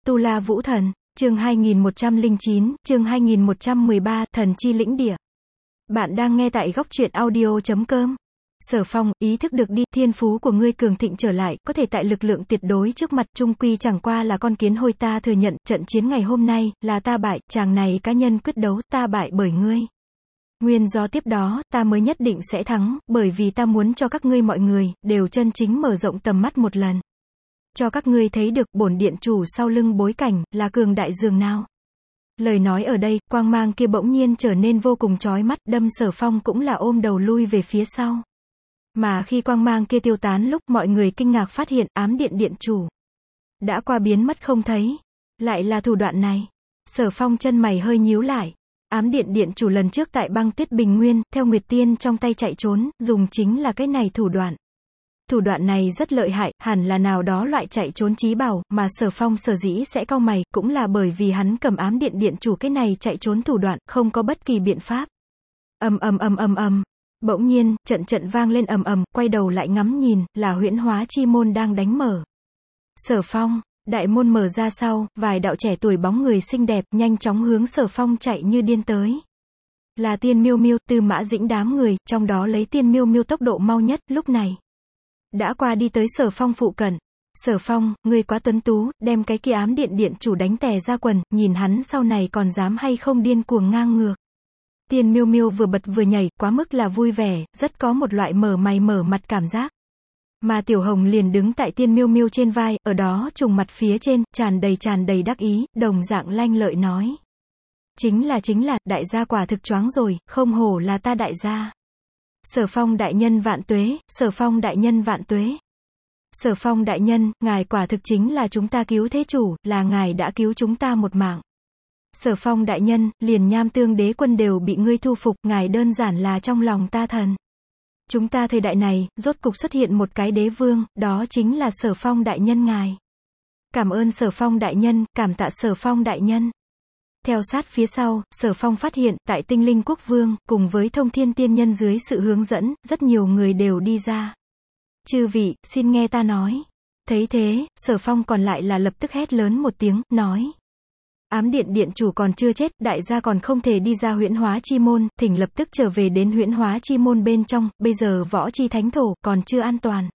Tu La Vũ Thần, chương 2109, chương 2113, Thần Chi Lĩnh Địa. Bạn đang nghe tại góc truyện audio.com. Sở Phong, ý thức được đi, thiên phú của ngươi cường thịnh trở lại, có thể tại lực lượng tuyệt đối trước mặt, trung quy chẳng qua là con kiến hôi, ta thừa nhận, trận chiến ngày hôm nay, là ta bại, chàng này cá nhân quyết đấu, ta bại bởi ngươi. Nguyên do tiếp đó, ta mới nhất định sẽ thắng, bởi vì ta muốn cho các ngươi mọi người, đều chân chính mở rộng tầm mắt một lần. Cho các ngươi thấy được, bổn điện chủ sau lưng bối cảnh, là cường đại dường nào. Lời nói ở đây, quang mang kia bỗng nhiên trở nên vô cùng chói mắt, đâm Sở Phong cũng là ôm đầu lui về phía sau. Mà khi quang mang kia tiêu tán lúc mọi người kinh ngạc phát hiện, ám điện điện chủ đã qua biến mất không thấy. Lại là thủ đoạn này. Sở Phong chân mày hơi nhíu lại. Ám điện điện chủ lần trước tại băng tuyết bình nguyên, theo Nguyệt Tiên trong tay chạy trốn, dùng chính là cái này thủ đoạn. Thủ đoạn này rất lợi hại, hẳn là nào đó loại chạy trốn chí bảo, mà Sở Phong sở dĩ sẽ cau mày, cũng là bởi vì hắn cầm ám điện điện chủ cái này chạy trốn thủ đoạn, không có bất kỳ biện pháp. Bỗng nhiên, trận vang lên ầm ầm, quay đầu lại ngắm nhìn, là huyễn hóa chi môn đang đánh mở. Sở Phong, đại môn mở ra sau, vài đạo trẻ tuổi bóng người xinh đẹp, nhanh chóng hướng Sở Phong chạy như điên tới. Là Tiên Miêu Miêu, Tư Mã Dĩnh đám người, trong đó lấy Tiên Miêu Miêu tốc độ mau nhất, lúc này đã qua đi tới Sở Phong phụ cận. Sở Phong, ngươi quá tuấn tú, đem cái kia ám điện điện chủ đánh tè ra quần, nhìn hắn sau này còn dám hay không điên cuồng ngang ngược. Tiên Miêu Miêu vừa bật vừa nhảy, quá mức là vui vẻ, rất có một loại mở mày mở mặt cảm giác. Mà Tiểu Hồng liền đứng tại Tiên Miêu Miêu trên vai, ở đó trùng mặt phía trên, tràn đầy đắc ý, đồng dạng lanh lợi nói. Chính là, đại gia quả thực choáng rồi, không hổ là ta đại gia. Sở Phong đại nhân vạn tuế, Sở Phong đại nhân vạn tuế. Sở Phong đại nhân, ngài quả thực chính là chúng ta cứu thế chủ, là ngài đã cứu chúng ta một mạng. Sở Phong đại nhân, liền Nham Tương đế quân đều bị ngươi thu phục, ngài đơn giản là trong lòng ta thần. Chúng ta thời đại này, rốt cục xuất hiện một cái đế vương, đó chính là Sở Phong đại nhân ngài. Cảm ơn Sở Phong đại nhân, cảm tạ Sở Phong đại nhân. Theo sát phía sau, Sở Phong phát hiện, tại Tinh Linh Quốc Vương, cùng với Thông Thiên Tiên Nhân dưới sự hướng dẫn, rất nhiều người đều đi ra. Chư vị, xin nghe ta nói. Thấy thế, Sở Phong còn lại là lập tức hét lớn một tiếng, nói. Ám điện điện chủ còn chưa chết, đại gia còn không thể đi ra huyễn hóa chi môn, thỉnh lập tức trở về đến huyễn hóa chi môn bên trong, bây giờ võ chi thánh thổ, còn chưa an toàn.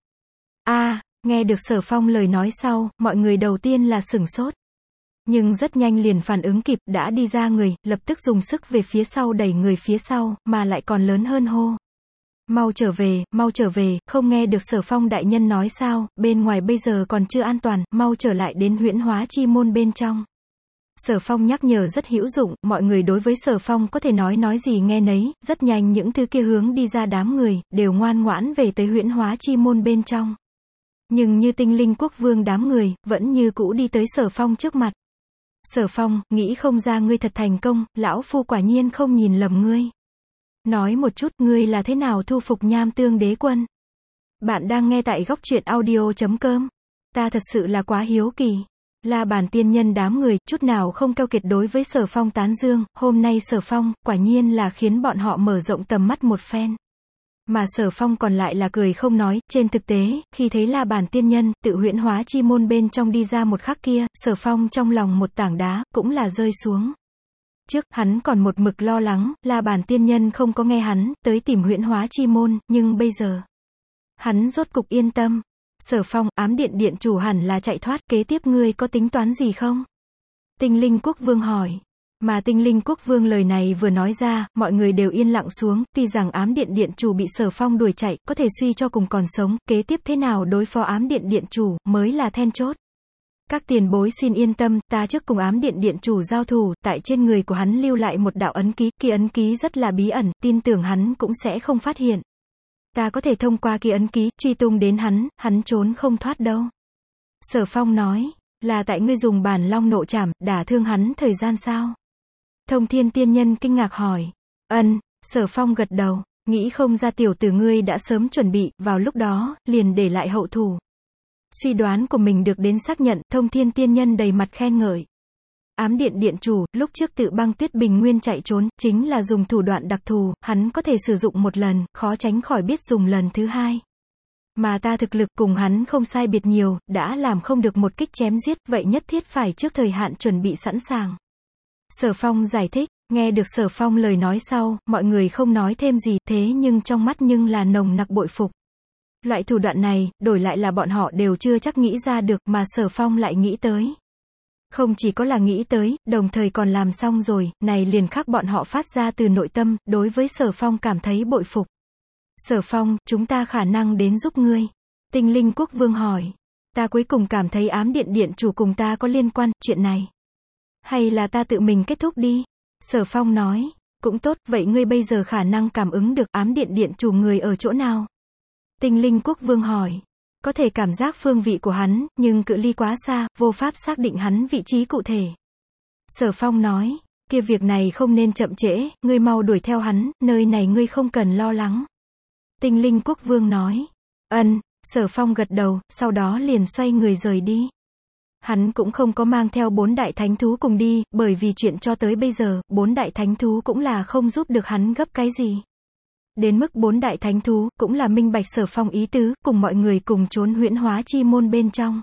Nghe được Sở Phong lời nói sau, mọi người đầu tiên là sửng sốt. Nhưng rất nhanh liền phản ứng kịp, đã đi ra người, lập tức dùng sức về phía sau đẩy người phía sau, mà lại còn lớn hơn hô. Mau trở về, không nghe được Sở Phong đại nhân nói sao, bên ngoài bây giờ còn chưa an toàn, mau trở lại đến huyễn hóa chi môn bên trong. Sở Phong nhắc nhở rất hữu dụng, mọi người đối với Sở Phong có thể nói gì nghe nấy, rất nhanh những thứ kia hướng đi ra đám người, đều ngoan ngoãn về tới huyễn hóa chi môn bên trong. Nhưng như Tinh Linh Quốc Vương đám người, vẫn như cũ đi tới Sở Phong trước mặt. Sở Phong, nghĩ không ra ngươi thật thành công, lão phu quả nhiên không nhìn lầm ngươi. Nói một chút, ngươi là thế nào thu phục Nham Tương đế quân? Bạn đang nghe tại góc truyện audio.com. Ta thật sự là quá hiếu kỳ. La Bàn tiên nhân đám người, chút nào không keo kiệt đối với Sở Phong tán dương, hôm nay Sở Phong, quả nhiên là khiến bọn họ mở rộng tầm mắt một phen. Mà Sở Phong còn lại là cười không nói, trên thực tế, khi thấy La Bàn tiên nhân, tự huyễn hóa chi môn bên trong đi ra một khắc kia, Sở Phong trong lòng một tảng đá, cũng là rơi xuống. Trước, hắn còn một mực lo lắng, La Bàn tiên nhân không có nghe hắn, tới tìm huyễn hóa chi môn, nhưng bây giờ, hắn rốt cục yên tâm. Sở Phong, ám điện điện chủ hẳn là chạy thoát, kế tiếp ngươi có tính toán gì không? Tinh Linh Quốc Vương hỏi. Mà Tinh Linh Quốc Vương lời này vừa nói ra, mọi người đều yên lặng xuống, tuy rằng ám điện điện chủ bị Sở Phong đuổi chạy, có thể suy cho cùng còn sống, kế tiếp thế nào đối phó ám điện điện chủ, mới là then chốt. Các tiền bối xin yên tâm, ta trước cùng ám điện điện chủ giao thủ, tại trên người của hắn lưu lại một đạo ấn ký, kia ấn ký rất là bí ẩn, tin tưởng hắn cũng sẽ không phát hiện. Ta có thể thông qua kia ấn ký, truy tung đến hắn trốn không thoát đâu. Sở Phong nói, là tại ngươi dùng Bản Long Nộ Trảm, đả thương hắn thời gian sao? Thông Thiên Tiên Nhân kinh ngạc hỏi. Sở Phong gật đầu, nghĩ không ra tiểu tử ngươi đã sớm chuẩn bị, vào lúc đó, liền để lại hậu thủ. Suy đoán của mình được đến xác nhận, Thông Thiên Tiên Nhân đầy mặt khen ngợi. Ám điện điện chủ, lúc trước tự băng tuyết bình nguyên chạy trốn, chính là dùng thủ đoạn đặc thù, hắn có thể sử dụng một lần, khó tránh khỏi biết dùng lần thứ hai. Mà ta thực lực cùng hắn không sai biệt nhiều, đã làm không được một kích chém giết, vậy nhất thiết phải trước thời hạn chuẩn bị sẵn sàng. Sở Phong giải thích, nghe được Sở Phong lời nói sau, mọi người không nói thêm gì, thế nhưng trong mắt nhưng là nồng nặc bội phục. Loại thủ đoạn này, đổi lại là bọn họ đều chưa chắc nghĩ ra được, mà Sở Phong lại nghĩ tới. Không chỉ có là nghĩ tới, đồng thời còn làm xong rồi, này liền khắc bọn họ phát ra từ nội tâm, đối với Sở Phong cảm thấy bội phục. Sở Phong, chúng ta khả năng đến giúp ngươi. Tinh Linh Quốc Vương hỏi. Ta cuối cùng cảm thấy ám điện điện chủ cùng ta có liên quan, chuyện này. Hay là ta tự mình kết thúc đi? Sở Phong nói. Cũng tốt, vậy ngươi bây giờ khả năng cảm ứng được ám điện điện chủ người ở chỗ nào? Tinh Linh Quốc Vương hỏi. Có thể cảm giác phương vị của hắn, nhưng cự ly quá xa, vô pháp xác định hắn vị trí cụ thể. Sở Phong nói. Kia việc này không nên chậm trễ, ngươi mau đuổi theo hắn, nơi này ngươi không cần lo lắng. Tinh Linh Quốc Vương nói. Sở Phong gật đầu, sau đó liền xoay người rời đi. Hắn cũng không có mang theo 4 đại thánh thú cùng đi, bởi vì chuyện cho tới bây giờ, 4 đại thánh thú cũng là không giúp được hắn gấp cái gì. Đến mức 4 đại thánh thú, cũng là minh bạch Sở Phong ý tứ, cùng mọi người cùng trốn huyễn hóa chi môn bên trong.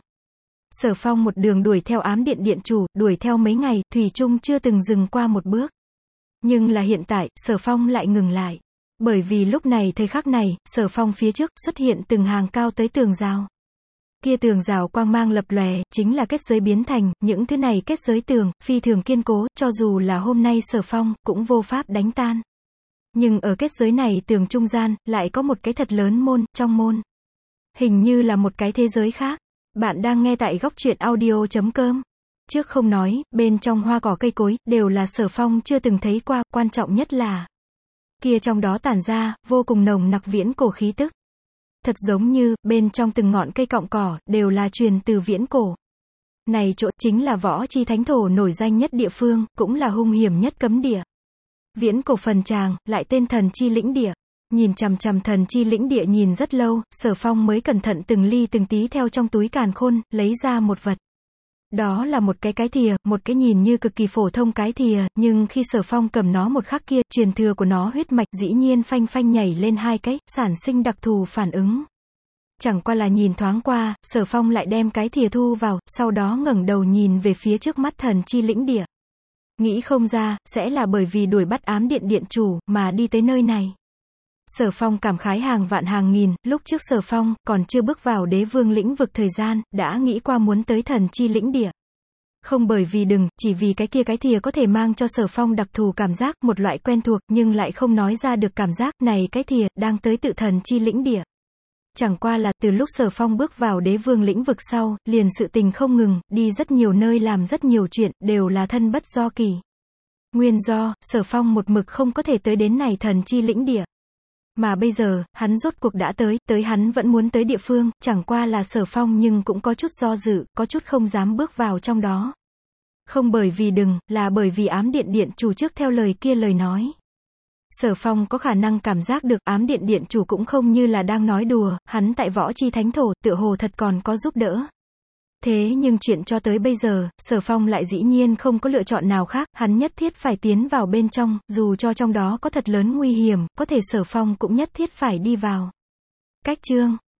Sở Phong một đường đuổi theo ám điện điện chủ, đuổi theo mấy ngày, thủy chung chưa từng dừng qua một bước. Nhưng là hiện tại, Sở Phong lại ngừng lại. Bởi vì lúc này thời khắc này, Sở Phong phía trước xuất hiện từng hàng cao tới tường rào. Kia tường rào quang mang lập lòe, chính là kết giới biến thành, những thứ này kết giới tường, phi thường kiên cố, cho dù là hôm nay Sở Phong, cũng vô pháp đánh tan. Nhưng ở kết giới này tường trung gian, lại có một cái thật lớn môn, trong môn. Hình như là một cái thế giới khác. Bạn đang nghe tại góc truyện audio.com. Trước không nói, bên trong hoa cỏ cây cối, đều là Sở Phong chưa từng thấy qua, quan trọng nhất là kia trong đó tản ra, vô cùng nồng nặc viễn cổ khí tức. Thật giống như, bên trong từng ngọn cây cọng cỏ, đều là truyền từ viễn cổ. Này chỗ chính là võ chi thánh thổ nổi danh nhất địa phương, cũng là hung hiểm nhất cấm địa. Viễn cổ phần tràng, lại tên thần chi lĩnh địa. Nhìn chằm chằm thần chi lĩnh địa nhìn rất lâu, Sở Phong mới cẩn thận từng ly từng tí theo trong túi càn khôn, lấy ra một vật. Đó là một cái thìa, một cái nhìn như cực kỳ phổ thông cái thìa, nhưng khi Sở Phong cầm nó một khắc kia, truyền thừa của nó huyết mạch dĩ nhiên phanh phanh nhảy lên 2 cái, sản sinh đặc thù phản ứng. Chẳng qua là nhìn thoáng qua, Sở Phong lại đem cái thìa thu vào, sau đó ngẩng đầu nhìn về phía trước mắt thần chi lĩnh địa. Nghĩ không ra, sẽ là bởi vì đuổi bắt ám điện điện chủ, mà đi tới nơi này. Sở Phong cảm khái hàng vạn hàng nghìn, lúc trước Sở Phong, còn chưa bước vào đế vương lĩnh vực thời gian, đã nghĩ qua muốn tới thần chi lĩnh địa. Không bởi vì chỉ vì cái thìa có thể mang cho Sở Phong đặc thù cảm giác, một loại quen thuộc, nhưng lại không nói ra được cảm giác, này cái thìa, đang tới tự thần chi lĩnh địa. Chẳng qua là, từ lúc Sở Phong bước vào đế vương lĩnh vực sau, liền sự tình không ngừng, đi rất nhiều nơi làm rất nhiều chuyện, đều là thân bất do kỳ. Nguyên do, Sở Phong một mực không có thể tới đến này thần chi lĩnh địa. Mà bây giờ, hắn rốt cuộc đã tới hắn vẫn muốn tới địa phương, chẳng qua là Sở Phong nhưng cũng có chút do dự, có chút không dám bước vào trong đó. Không bởi vì là bởi vì ám điện điện chủ trước theo lời kia lời nói. Sở Phong có khả năng cảm giác được ám điện điện chủ cũng không như là đang nói đùa, hắn tại võ chi thánh thổ, tựa hồ thật còn có giúp đỡ. Thế nhưng chuyện cho tới bây giờ, Sở Phong lại dĩ nhiên không có lựa chọn nào khác, hắn nhất thiết phải tiến vào bên trong, dù cho trong đó có thật lớn nguy hiểm, có thể Sở Phong cũng nhất thiết phải đi vào. Cách chương